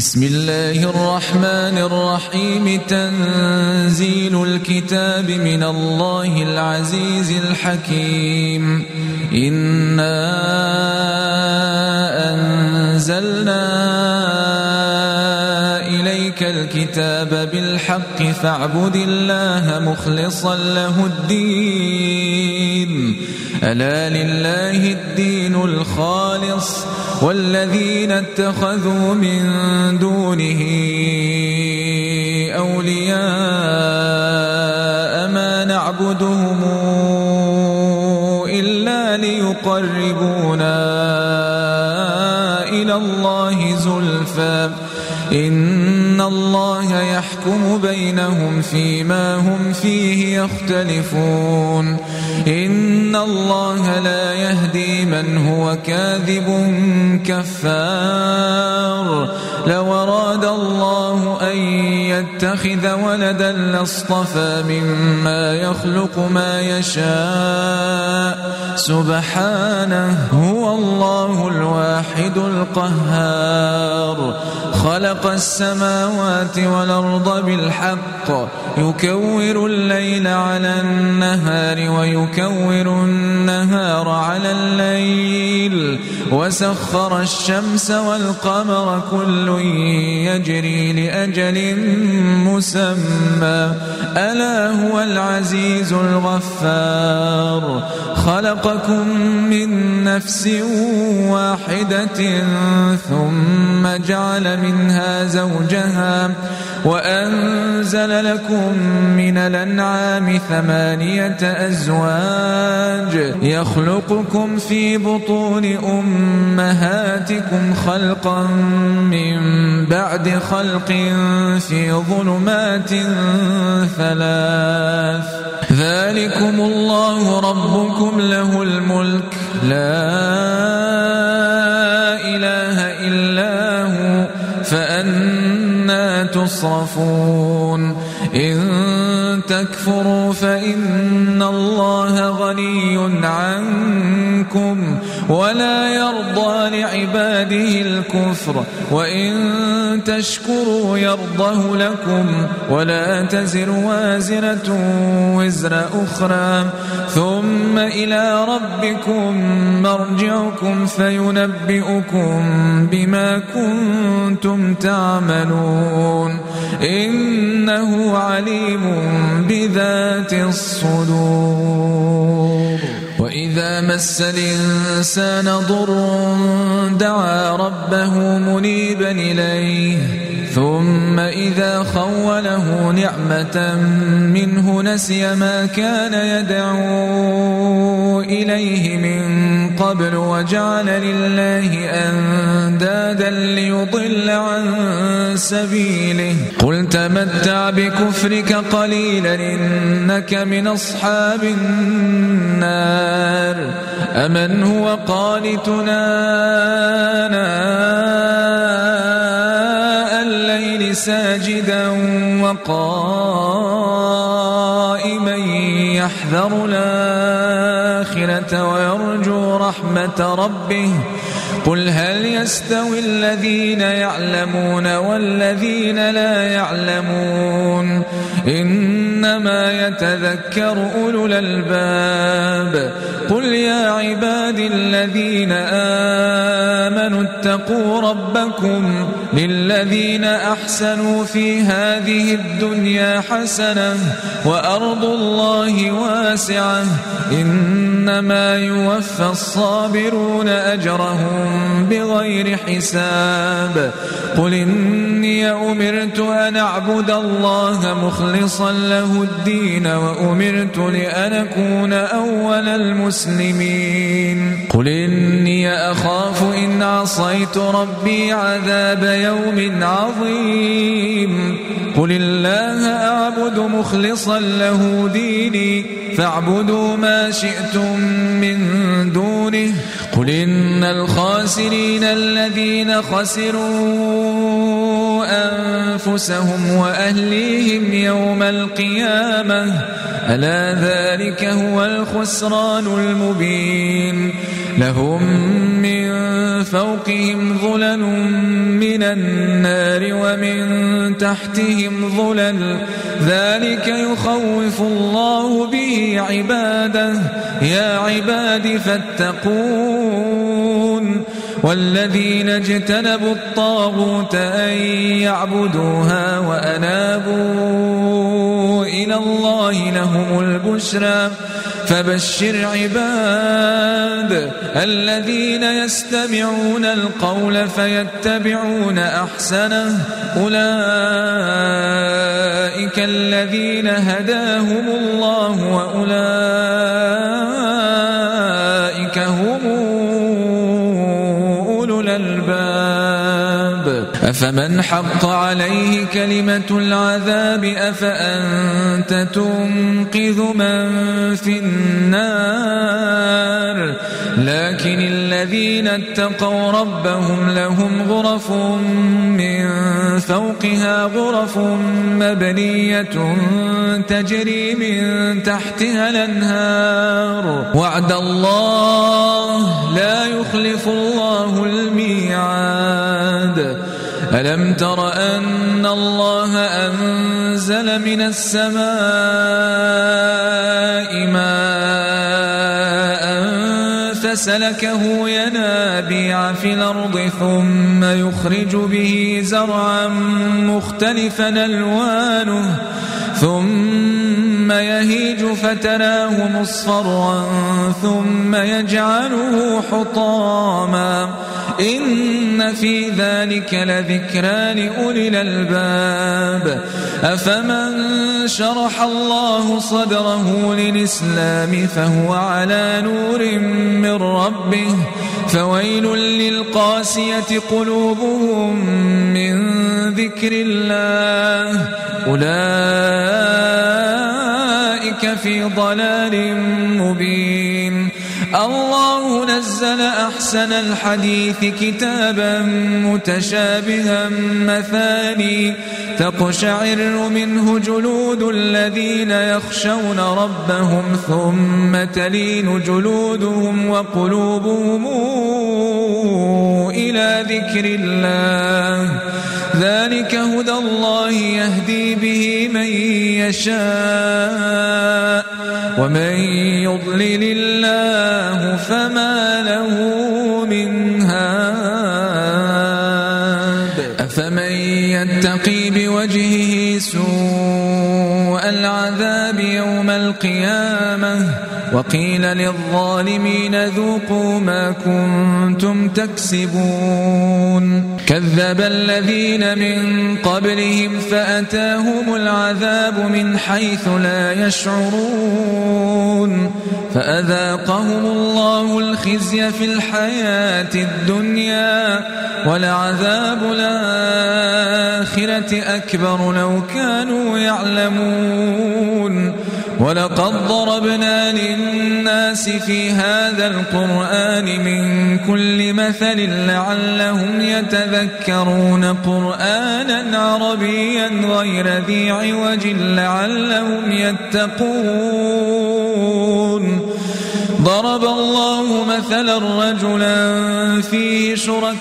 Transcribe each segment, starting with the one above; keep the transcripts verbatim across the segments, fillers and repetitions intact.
بسم الله الرحمن الرحيم تنزيل الكتاب من الله العزيز الحكيم إنا أنزلنا إليك الكتاب بالحق فاعبد الله مخلصا له الدين ألا لله الدين الخالص والذين اتخذوا من دونه أولياء ما نعبدهم إلا ليقربونا إلى الله زلفى إن الله يحكم بينهم فيما هم فيه يختلفون إن الله لا يهدي من هو كاذب كفار لو أراد الله أن يتخذ ولدا لاصطفى مما يخلق ما يشاء سبحانه هو الله الواحد القهار خلق السماوات والأرض بالحق يكور الليل على النهار ويكور النهار على الليل وسخر الشمس والقمر كل يجري لأجل مسمى ألا هو العزيز الغفار خلقكم من نفس واحدة ثم جعل منها زوجها وأنزل لكم من الأنعام ثمانية أزواج يخلقكم في بطون أمهاتكم خلقا من بعد خلق في ظلمات ثلاث ذلكم الله ربكم له الملك لا إله إلا هو فأنى تصرفون إن تكفروا فإن الله غني عنكم ولا يرضى لعباده الكفر وإن تشكروا يرضه لكم ولا تزر وازرة وزر أخرى ثم إلى ربكم مرجعكم فينبئكم بما كنتم تعملون إنه عليم بذات الصدور وإذا مس الإنسان ضر دعا ربه منيبا إليه ثم إذا خوله نعمة منه نسي ما كان يدعو إليه من قبل وجعل لله أندادا ليضل عن سبيله قل تمتع بكفرك قليلا إنك من أصحاب النار أمن هو قانتنا آناء الليل ساجدا وقائما يحذر الآخرة ويرجو رحمة ربه قل هل يستوي الذين يعلمون والذين لا يعلمون إنما يتذكر أولو الألباب قل يا عبادي الذين آمنوا اتقوا ربكم للذين أحسنوا في هذه الدنيا حسنة وأرض الله واسعة إنما يوفى الصابرون أجرهم بغير حساب قل إني أمرت أن أعبد الله مخلصا له الدين وأمرت لأن أكون أول المسلمين قل إني أخاف إن عصيت ربي عذاب يوم عظيم قل الله أعبد مخلصا له ديني فاعبدوا ما شئتم من دونه قل إن الخاسرين الذين خسروا أنفسهم وأهليهم يوم القيامة ألا ذلك هو الخسران المبين لهم من فوقهم ظلل من النار ومن تحتهم ظلل ذلك يخوف الله به عباده يا عباد فاتقون والذين اجتنبوا الطاغوت أن يعبدوها وأنابوا إلى الله لهم البشرى فبشر عباد الذين يستمعون القول فيتبعون أحسنه أولئك الذين هداهم الله وأولئك هم أولو الألباب أفمن حق عليه كلمة العذاب أفأنت تنقذ من في النار لكن الذين اتقوا ربهم لهم غرف من فوقها غرف مبنية تجري من تحتها الأنهار وعد الله لا يخلف الله الميعاد ألم تر أن الله أنزل من السماء ماء فسلكه ينابيع في الأرض ثم يخرج به زرعا مختلفا ألوانه ثم يهيج فتراه مصفرا ثم يجعله حطاما إن في ذلك لذكرى لأولي الألباب أفمن شرح الله صدره للإسلام فهو على نور من ربه فويل للقاسية قلوبهم من ذكر الله أولئك في ضلال مبين الله نزل أحسن الحديث كتابا متشابها مثاني تقشعر منه جلود الذين يخشون ربهم ثم تلين جلودهم وقلوبهم إلى ذكر الله ذلك هدى الله يهدي به من يشاء ومن يضلل الله فما له من هاد أفمن يتقي بوجهه سوء العذاب يوم القيامة وقيل للظالمين ذوقوا ما كنتم تكسبون كذب الذين من قبلهم فأتاهم العذاب من حيث لا يشعرون فأذاقهم الله الخزي في الحياة الدنيا ولعذاب الآخرة أكبر لو كانوا يعلمون ولقد ضربنا للناس في هذا القرآن من كل مثل لعلهم يتذكرون قرآنا عربيا غير ذي عوج لعلهم يتقون ضرب الله مثلا رجلا فيه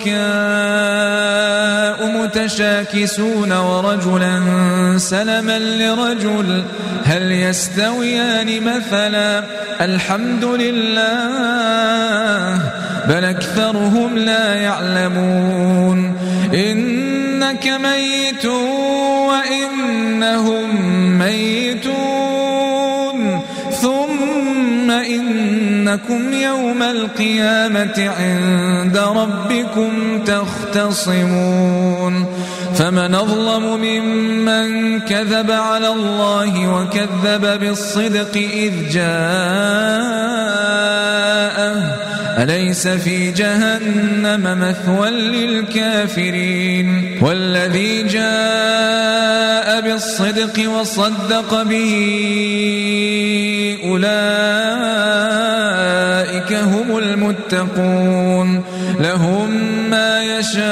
شركاء متشاكسون ورجلا سلما لرجل هل يستويان مثلا الحمد لله بل أكثرهم لا يعلمون إنك ميت وإنهم ميتون ثم إنكم يوم القيامة عند ربكم تختصمون فمن أظلم ممن كذب على الله وكذب بالصدق إذ جاءه أليس في جهنم مثوى للكافرين والذي جاء بالصدق وصدق به أولئك هم المتقون لهم ما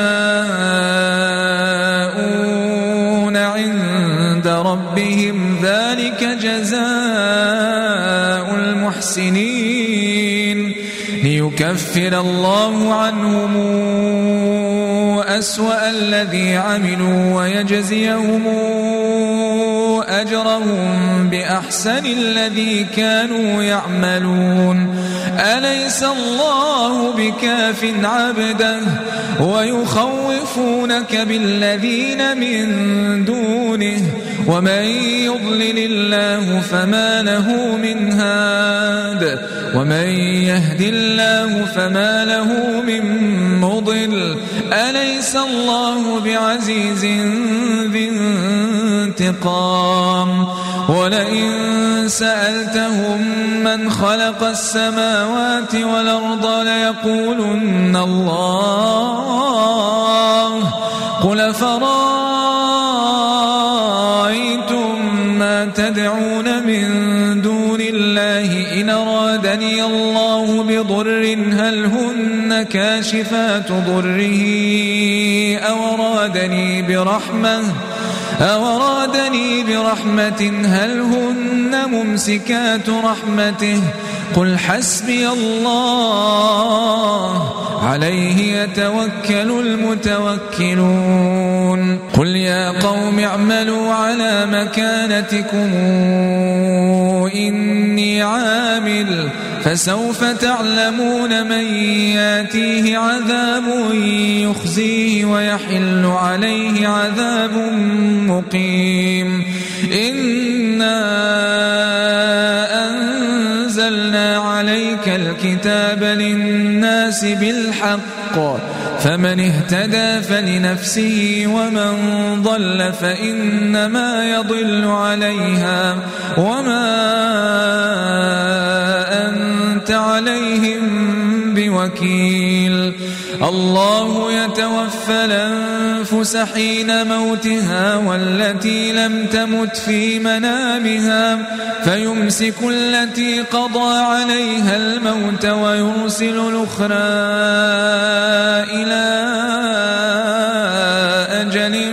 يشاءون عند ربهم ذلك جزاء المحسنين ليكفر الله عنهم أسوأ الذي عملوا ويجزيهم أجرهم بأحسن الذي كانوا يعملون. أليس الله بكاف عبده ويخوفونك بالذين من دونه ومن يضلل الله فما له من هاد ومن يهد الله فما له من مضل. أليس الله بعزيز ذي انتقام. ولئن سألتهم من خلق السماوات والأرض ليقولن الله. قل فرأيتم ما تدعون من دون الله إن أرادني الله بضر هل هن كاشفات ضره أو أرادني برحمة أو أرادني برحمة هل هن ممسكات رحمته. قل حسبي الله عليه يتوكل المتوكلون. قل يا قوم اعملوا على مكانتكم إني عامل فسوف تعلمون من ياتيه عذاب يخزيه ويحل عليه عذاب مقيم. إنا أنزلنا عليك الكتاب للناس بالحق فمن اهتدى فلنفسه ومن ضل فإنما يضل عليها وما أنت عليهم بوكيل. الله يتوفى الأنفس حين موتها والتي لم تمت في منامها فيمسك التي قضى عليها الموت ويرسل الأخرى إلى أجل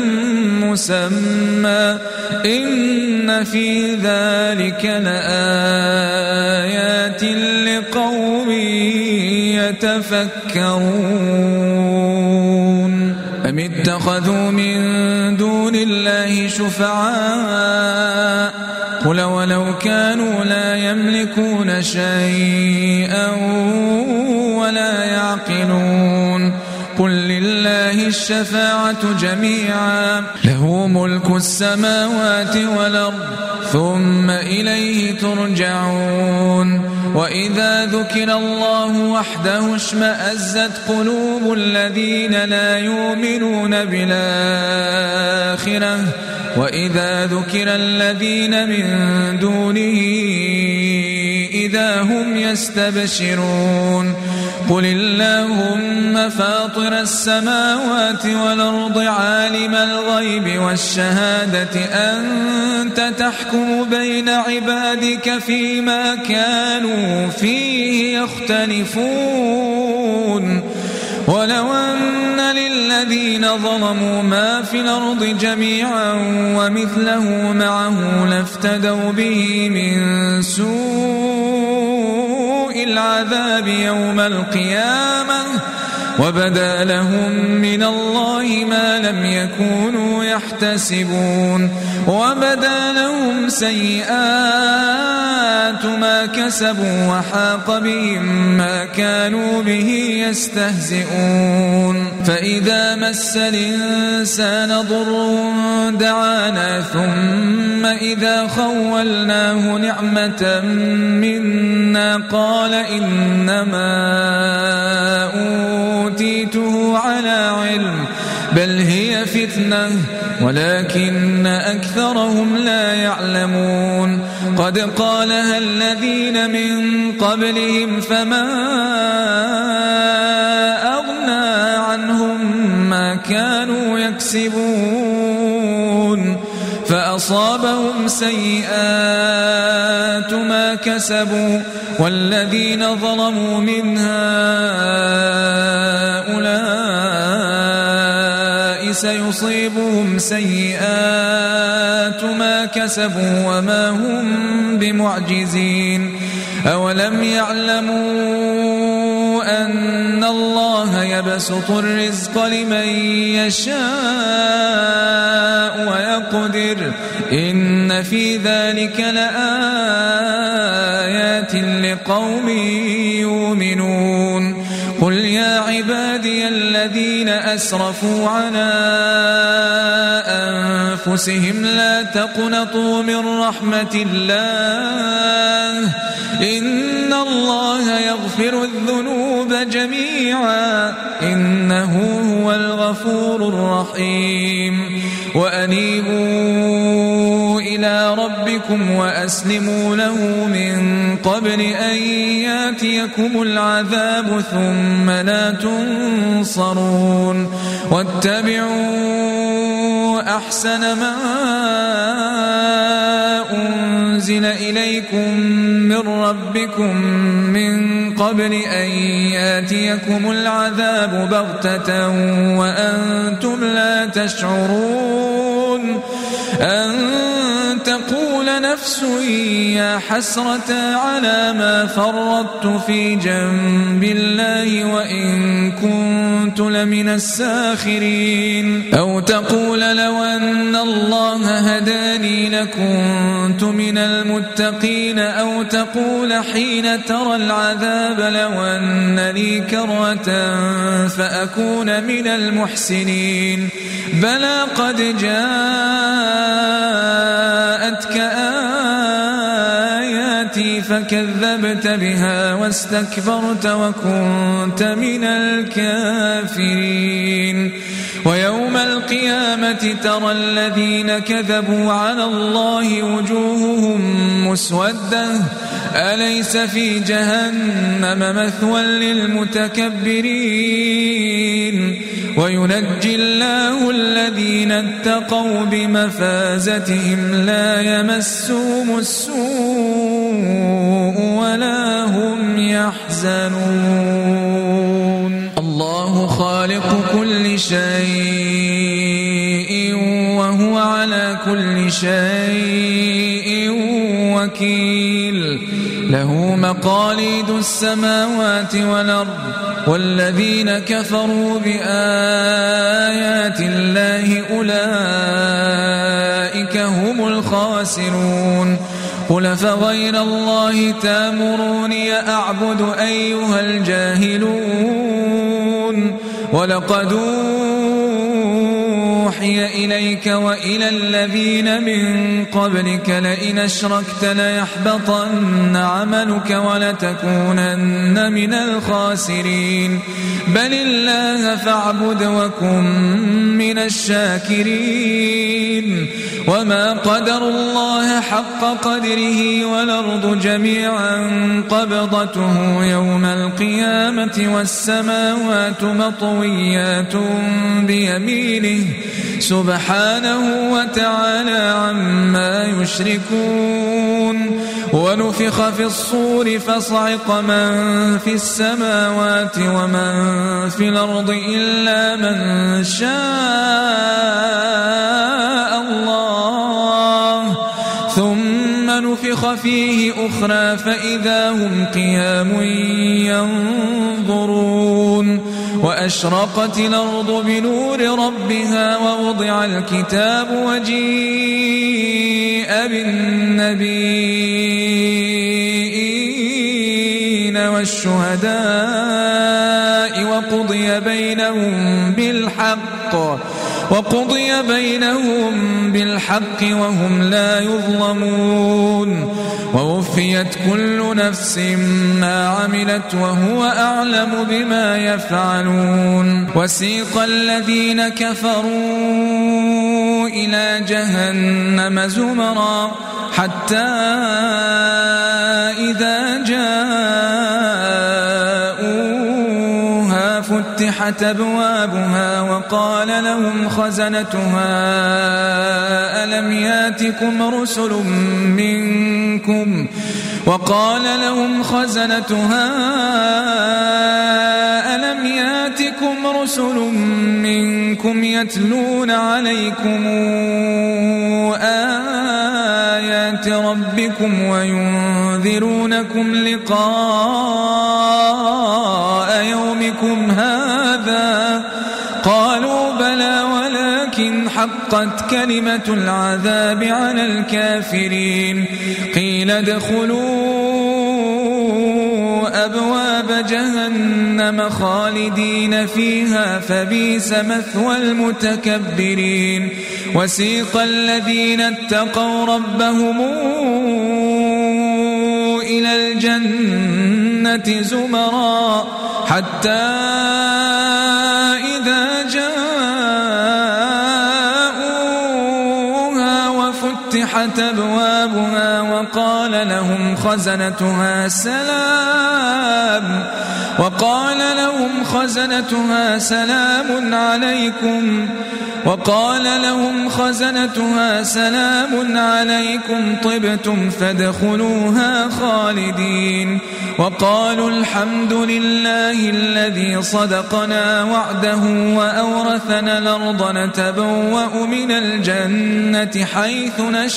مسمى إن في ذلك لآيات لقوم يتفكرون. أم اتخذوا من دون الله شفعاء قل ولو كانوا لا يملكون شيئا ولا يعقلون. قل لله الشفاعة جميعا له ملك السماوات والأرض ثم إليه ترجعون. وإذا ذكر الله وحده اشمأزت قلوب الذين لا يؤمنون بالآخرة وإذا ذكر الذين من دونه إذا هم يستبشرون. قل اللهم فاطر السماوات والأرض عالم الغيب والشهادة أنت تحكم بين عبادك فيما كانوا فيه يختلفون. ولو أن للذين ظلموا ما في الأرض جميعا ومثله معه لافتدوا به من سوء العذاب يوم القيامة وبدا لهم من الله ما لم يكونوا يحتسبون. وبدا لهم سيئات ما كسبوا وحاق بهم ما كانوا به يستهزئون. فإذا مس الإنسان ضر دعانا ثم إذا خولناه نعمة منا قال إنما أوتيته على علم بل هي فتنة ولكن أكثرهم لا يعلمون. قد قالها الذين من قبلهم فما أغنى عنهم ما كانوا يكسبون فأصابهم سيئات ما كسبوا والذين ظلموا من هؤلاء سيصيبهم سيئات ما كسبوا وما هم بمعجزين. أولم يعلموا أن الله يبسط الرزق لمن يشاء ويقدر إن في ذلك لآيات لقوم يؤمنون قل يا عبادي الذين أسرفوا على أنفسهم لا تقنطوا من رحمة الله إن الله يغفر الذنوب جميعا إنه هو الغفور الرحيم وأنيبوا إلى ربكم وأسلموا له من قبل أن يأتيكم العذاب ثم لا تنصرون واتبعوا أحسن ما أنزل إليكم من ربكم من قبل أن يأتيكم العذاب بغتة وأنتم لا تشعرون أن تقول نفس يا حسرة على ما فرطت في جنب الله وإن كنت لمن الساخرين أو تقول لو أن الله هداني لكنت من المتقين أو تقول حين ترى العذاب لو أن لي كرة فأكون من المحسنين بلى قد جاءتك آياتي فكذبت بها واستكبرت وكنت من الكافرين ويوم القيامة ترى الذين كذبوا على الله وجوههم مسودة أليس في جهنم مثوى للمتكبرين وينجي الله الذين اتقوا بمفازتهم لا يمسهم السوء ولا هم يحزنون الله خالق كل شيء وهو على كل شيء وكيل له مقاليد السماوات والأرض والذين كفروا بآيات الله أولئك هم الخاسرون قل فغير الله تامروني أعبد أيها الجاهلون ولقد أوحي إليك وإلى الذين من قبلك لئن أشركت ليحبطن عملك ولتكونن من الخاسرين بل الله فاعبد وكن من الشاكرين وما قدر الله حق قدره والأرض جميعا قبضته يوم القيامة والسماوات مطويات بيمينه سبحانه وتعالى عما يشركون ونفخ في الصور فصعق من في السماوات ومن في الأرض إلا من شاء الله ثم نفخ فيه أخرى فإذا هم قيام ينظرون وأشرقت الأرض بنور ربها ووضع الكتاب وجيء بالنبيين والشهداء وقضي بينهم بالحق وقضي بينهم بالحق وهم لا يظلمون ووفيت كل نفس ما عملت وهو أعلم بما يفعلون وسيق الذين كفروا إلى جهنم زمرا حتى إذا جاءوها فتحت أبوابها وقال لهم خزنتها ألم ياتكم رسل منكم وقال لهم خزنتها ألم ياتكم رسل منكم يتلون عليكم آيات ربكم وينذرونكم لقاء يومكم هذا؟ قالوا بلى ولكن حقت كلمة العذاب على الكافرين. قيل ادخلوا أبواب جهنم خالدين فيها فبئس مثوى المتكبرين. وسيق الذين اتقوا ربهم إلى الجنة زمرا حتى إذا جاءوها وفتحت أبوابها وقال لهم خزنتها سلام وقال لهم خزنتها سلام عليكم وقال لهم خزنتها سلام عليكم طبتم فادخلوها خالدين. وقالوا الحمد لله الذي صدقنا وعده وأورثنا الأرض نتبوأ من الجنة حيث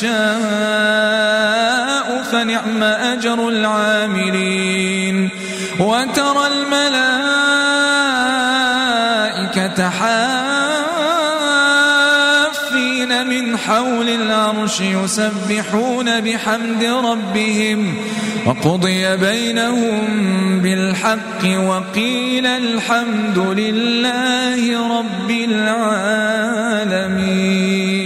نشاء فنعم أجر العاملين. وترى الملائكة حافين من حول العرش يسبحون بحمد ربهم وقضي بينهم بالحق وقيل الحمد لله رب العالمين.